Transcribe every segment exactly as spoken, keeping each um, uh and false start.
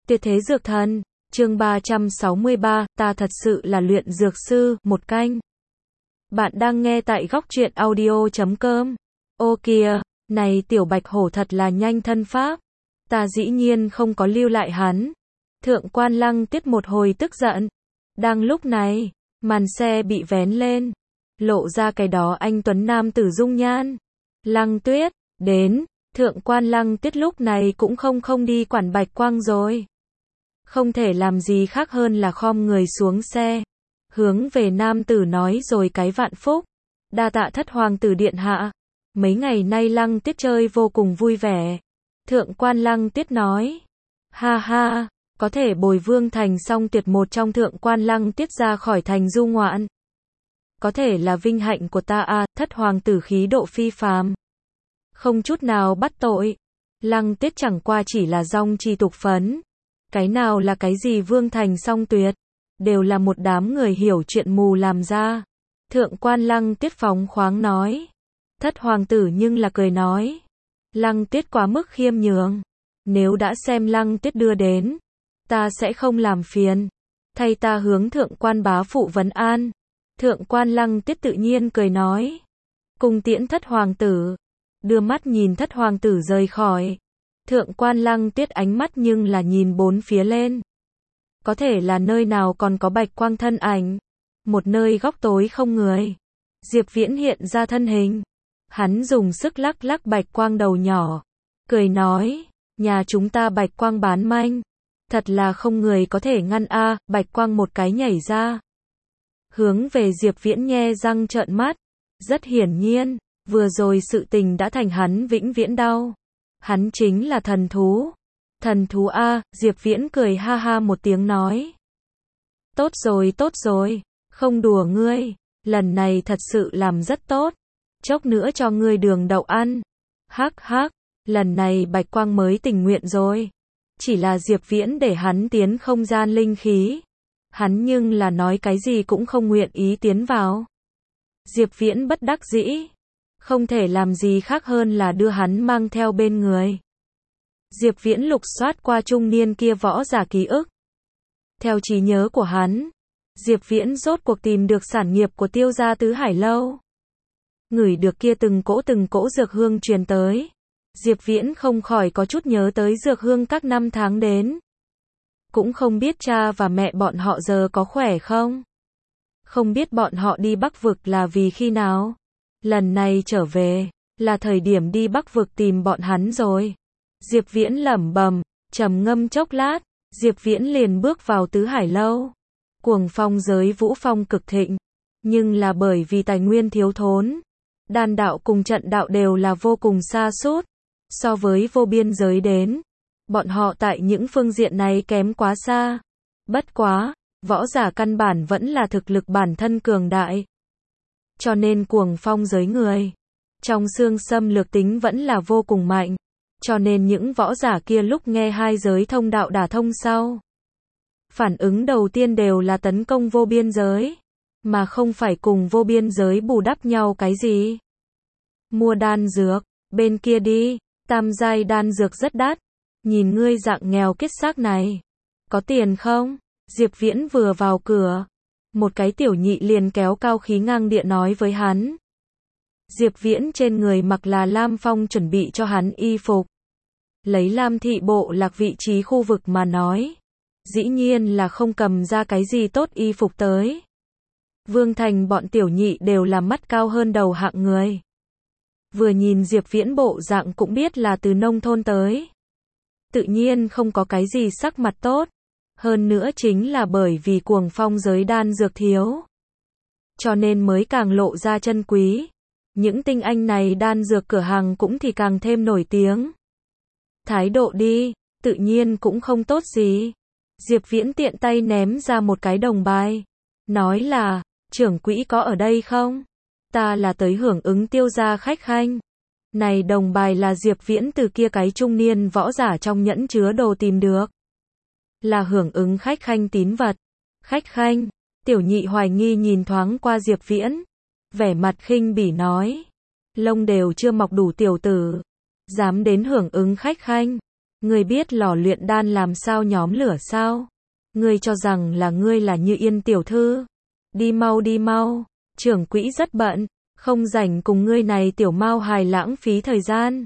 Tuyệt thế dược thần, chương ba trăm sáu mươi ba, ta thật sự là luyện dược sư, một canh. Bạn đang nghe tại góc truyện audio chấm com. Ô kìa, này tiểu bạch hổ thật là nhanh thân pháp. Ta dĩ nhiên không có lưu lại hắn. Thượng quan Lăng Tuyết một hồi tức giận. Đang lúc này, màn xe bị vén lên. Lộ ra cái đó anh tuấn nam tử dung nhan. Lăng Tuyết, đến. Thượng quan Lăng Tuyết lúc này cũng không không đi quản Bạch Quang rồi. Không thể làm gì khác hơn là khom người xuống xe. Hướng về nam tử nói rồi cái vạn phúc. Đa tạ thất hoàng tử điện hạ. Mấy ngày nay Lăng Tuyết chơi vô cùng vui vẻ. Thượng quan Lăng Tuyết nói. Ha ha, có thể bồi Vương Thành xong tuyệt một trong thượng quan Lăng Tuyết ra khỏi thành du ngoạn. Có thể là vinh hạnh của ta à, thất hoàng tử khí độ phi phàm. Không chút nào bắt tội. Lăng Tuyết chẳng qua chỉ là dong chi tục phấn. Cái nào là cái gì Vương Thành song tuyệt. Đều là một đám người hiểu chuyện mù làm ra. Thượng quan Lăng Tuyết phóng khoáng nói. Thất hoàng tử nhưng là cười nói. Lăng Tuyết quá mức khiêm nhường. Nếu đã xem Lăng Tuyết đưa đến, ta sẽ không làm phiền. Thay ta hướng thượng quan bá phụ vấn an. Thượng quan Lăng Tuyết tự nhiên cười nói. Cùng tiễn thất hoàng tử. Đưa mắt nhìn thất hoàng tử rời khỏi. Thượng quan Lăng Tuyết ánh mắt nhưng là nhìn bốn phía lên. Có thể là nơi nào còn có Bạch Quang thân ảnh. Một nơi góc tối không người. Diệp Viễn hiện ra thân hình. Hắn dùng sức lắc lắc Bạch Quang đầu nhỏ. Cười nói, nhà chúng ta Bạch Quang bán manh. Thật là không người có thể ngăn a. Bạch Quang một cái nhảy ra. Hướng về Diệp Viễn nhe răng trợn mắt. Rất hiển nhiên, vừa rồi sự tình đã thành hắn vĩnh viễn đau. Hắn chính là thần thú. Thần thú a, Diệp Viễn cười ha ha một tiếng nói. Tốt rồi tốt rồi, không đùa ngươi, lần này thật sự làm rất tốt. Chốc nữa cho ngươi đường đậu ăn. Hắc hắc, lần này Bạch Quang mới tình nguyện rồi. Chỉ là Diệp Viễn để hắn tiến không gian linh khí. Hắn nhưng là nói cái gì cũng không nguyện ý tiến vào. Diệp Viễn bất đắc dĩ. Không thể làm gì khác hơn là đưa hắn mang theo bên người. Diệp Viễn lục soát qua trung niên kia võ giả ký ức. Theo trí nhớ của hắn, Diệp Viễn rốt cuộc tìm được sản nghiệp của Tiêu gia Tứ Hải Lâu. Ngửi được kia từng cỗ từng cỗ dược hương truyền tới. Diệp Viễn không khỏi có chút nhớ tới dược hương các năm tháng đến. Cũng không biết cha và mẹ bọn họ giờ có khỏe không? Không biết bọn họ đi Bắc Vực là vì khi nào? Lần này trở về, là thời điểm đi Bắc Vực tìm bọn hắn rồi. Diệp Viễn lẩm bẩm, trầm ngâm chốc lát, Diệp Viễn liền bước vào Tứ Hải Lâu. Cuồng phong giới vũ phong cực thịnh, nhưng là bởi vì tài nguyên thiếu thốn, đan đạo cùng trận đạo đều là vô cùng xa sút. So với vô biên giới đến, bọn họ tại những phương diện này kém quá xa. Bất quá, võ giả căn bản vẫn là thực lực bản thân cường đại. Cho nên cuồng phong giới người, trong xương xâm lược tính vẫn là vô cùng mạnh. Cho nên những võ giả kia lúc nghe hai giới thông đạo đả thông sau, phản ứng đầu tiên đều là tấn công vô biên giới, mà không phải cùng vô biên giới bù đắp nhau cái gì. Mua đan dược, bên kia đi, tam giai đan dược rất đắt, nhìn ngươi dạng nghèo kiết xác này, có tiền không? Diệp Viễn vừa vào cửa, một cái tiểu nhị liền kéo cao khí ngang địa nói với hắn. Diệp Viễn trên người mặc là Lam Phong chuẩn bị cho hắn y phục. Lấy Lam thị bộ lạc vị trí khu vực mà nói, dĩ nhiên là không cầm ra cái gì tốt y phục tới. Vương Thành bọn tiểu nhị đều là mắt cao hơn đầu hạng người. Vừa nhìn Diệp Viễn bộ dạng cũng biết là từ nông thôn tới. Tự nhiên không có cái gì sắc mặt tốt. Hơn nữa chính là bởi vì cuồng phong giới đan dược thiếu, cho nên mới càng lộ ra chân quý. Những tinh anh này đan dược cửa hàng cũng thì càng thêm nổi tiếng. Thái độ đi, tự nhiên cũng không tốt gì. Diệp Viễn tiện tay ném ra một cái đồng bài. Nói là, trưởng quỹ có ở đây không? Ta là tới hưởng ứng Tiêu gia khách khanh. Này đồng bài là Diệp Viễn từ kia cái trung niên võ giả trong nhẫn chứa đồ tìm được. Là hưởng ứng khách khanh tín vật. Khách khanh, tiểu nhị hoài nghi nhìn thoáng qua Diệp Viễn. Vẻ mặt khinh bỉ nói. Lông đều chưa mọc đủ tiểu tử. Dám đến hưởng ứng khách khanh. Ngươi biết lò luyện đan làm sao nhóm lửa sao? Ngươi cho rằng là ngươi là Như Yên tiểu thư? Đi mau đi mau, trưởng quỹ rất bận, không rảnh cùng ngươi này tiểu mao hài lãng phí thời gian.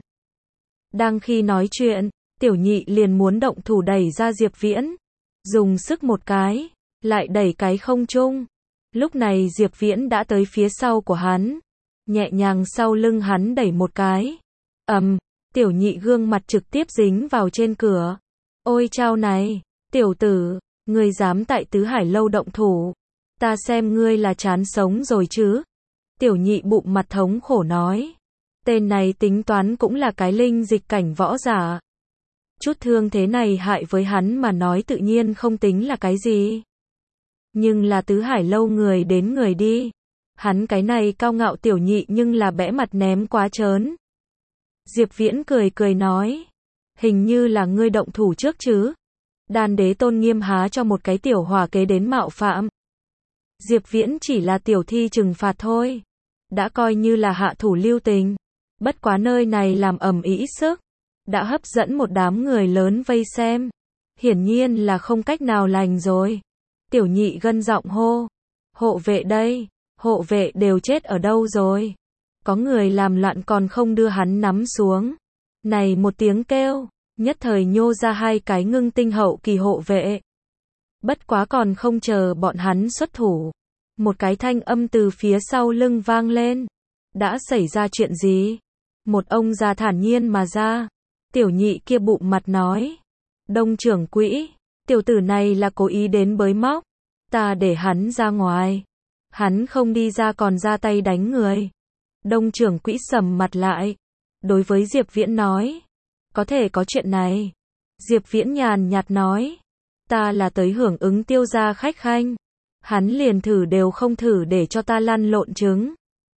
Đang khi nói chuyện, tiểu nhị liền muốn động thủ đẩy ra Diệp Viễn. Dùng sức một cái, lại đẩy cái không trung. Lúc này Diệp Viễn đã tới phía sau của hắn. Nhẹ nhàng sau lưng hắn đẩy một cái. Ầm, tiểu nhị gương mặt trực tiếp dính vào trên cửa. Ôi chao này, tiểu tử, ngươi dám tại Tứ Hải Lâu động thủ. Ta xem ngươi là chán sống rồi chứ. Tiểu nhị bụng mặt thống khổ nói. Tên này tính toán cũng là cái linh dịch cảnh võ giả. Chút thương thế này hại với hắn mà nói tự nhiên không tính là cái gì. Nhưng là Tứ Hải Lâu người đến người đi. Hắn cái này cao ngạo tiểu nhị nhưng là bẽ mặt ném quá trớn. Diệp Viễn cười cười nói. Hình như là ngươi động thủ trước chứ. Đan đế tôn nghiêm há cho một cái tiểu hỏa kế đến mạo phạm. Diệp Viễn chỉ là tiểu thi trừng phạt thôi. Đã coi như là hạ thủ lưu tình. Bất quá nơi này làm ầm ĩ sức. Đã hấp dẫn một đám người lớn vây xem. Hiển nhiên là không cách nào lành rồi. Tiểu nhị gân giọng hô. Hộ vệ đây. Hộ vệ đều chết ở đâu rồi? Có người làm loạn còn không đưa hắn nắm xuống. Này một tiếng kêu. Nhất thời nhô ra hai cái ngưng tinh hậu kỳ hộ vệ. Bất quá còn không chờ bọn hắn xuất thủ. Một cái thanh âm từ phía sau lưng vang lên. Đã xảy ra chuyện gì? Một ông già thản nhiên mà ra. Tiểu nhị kia bụng mặt nói. Đông trưởng quỹ, tiểu tử này là cố ý đến bới móc. Ta để hắn ra ngoài. Hắn không đi ra còn ra tay đánh người. Đông trưởng quỹ sầm mặt lại. Đối với Diệp Viễn nói. Có thể có chuyện này. Diệp Viễn nhàn nhạt nói. Ta là tới hưởng ứng tiêu gia khách khanh. Hắn liền thử đều không thử để cho ta lăn lộn trứng.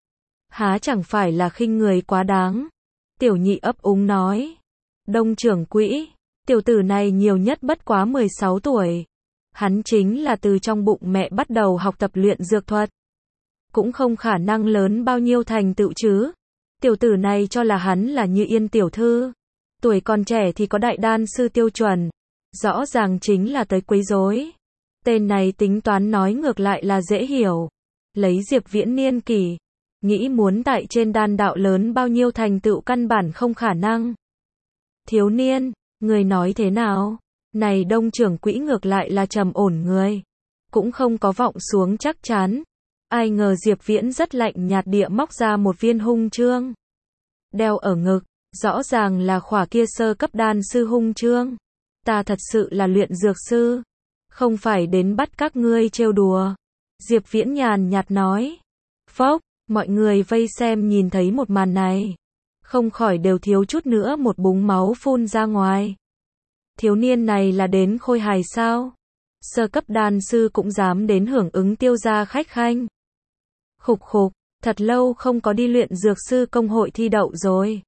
Há chẳng phải là khinh người quá đáng. Tiểu nhị ấp úng nói. Đông trưởng quỹ, tiểu tử này nhiều nhất bất quá mười sáu tuổi. Hắn chính là từ trong bụng mẹ bắt đầu học tập luyện dược thuật. Cũng không khả năng lớn bao nhiêu thành tựu chứ. Tiểu tử này cho là hắn là Như Yên tiểu thư. Tuổi còn trẻ thì có đại đan sư tiêu chuẩn. Rõ ràng chính là tới quấy rối. Tên này tính toán nói ngược lại là dễ hiểu. Lấy Diệp Viễn niên kỷ. Nghĩ muốn tại trên đan đạo lớn bao nhiêu thành tựu căn bản không khả năng. Thiếu niên, người nói thế nào? Này đông trưởng quỹ ngược lại là trầm ổn người. Cũng không có vọng xuống chắc chắn. Ai ngờ Diệp Viễn rất lạnh nhạt địa móc ra một viên hung chương. Đeo ở ngực, rõ ràng là khỏa kia sơ cấp đan sư hung chương. Ta thật sự là luyện dược sư. Không phải đến bắt các ngươi trêu đùa. Diệp Viễn nhàn nhạt nói. Phốc, mọi người vây xem nhìn thấy một màn này. Không khỏi đều thiếu chút nữa một búng máu phun ra ngoài. Thiếu niên này là đến khôi hài sao? Sơ cấp đan sư cũng dám đến hưởng ứng tiêu gia khách khanh. Khục khục, thật lâu không có đi luyện dược sư công hội thi đậu rồi.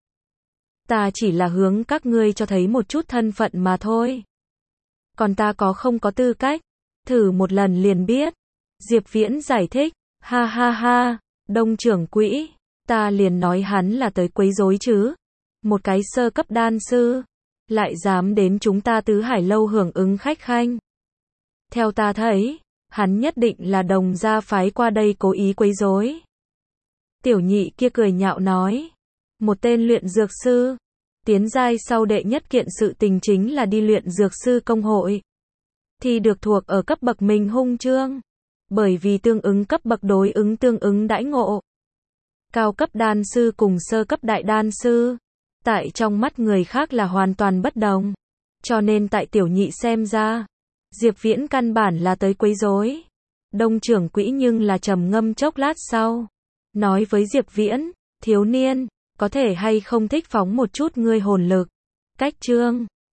Ta chỉ là hướng các ngươi cho thấy một chút thân phận mà thôi. Còn ta có không có tư cách, thử một lần liền biết. Diệp Viễn giải thích, ha ha ha, đông trưởng quỹ, ta liền nói hắn là tới quấy rối chứ. Một cái sơ cấp đan sư, lại dám đến chúng ta Tứ Hải Lâu hưởng ứng khách khanh. Theo ta thấy, hắn nhất định là đồng gia phái qua đây cố ý quấy rối. Tiểu nhị kia cười nhạo nói, một tên luyện dược sư, tiến giai sau đệ nhất kiện sự tình chính là đi luyện dược sư công hội. Thì được thuộc ở cấp bậc mình hung chương. Bởi vì tương ứng cấp bậc đối ứng tương ứng đãi ngộ. Cao cấp đan sư cùng sơ cấp đại đan sư. Tại trong mắt người khác là hoàn toàn bất đồng. Cho nên tại tiểu nhị xem ra. Diệp Viễn căn bản là tới quấy rối. Đông trưởng quỹ nhưng là trầm ngâm chốc lát sau. Nói với Diệp Viễn, thiếu niên, có thể hay không thích phóng một chút ngươi hồn lực. Cách chương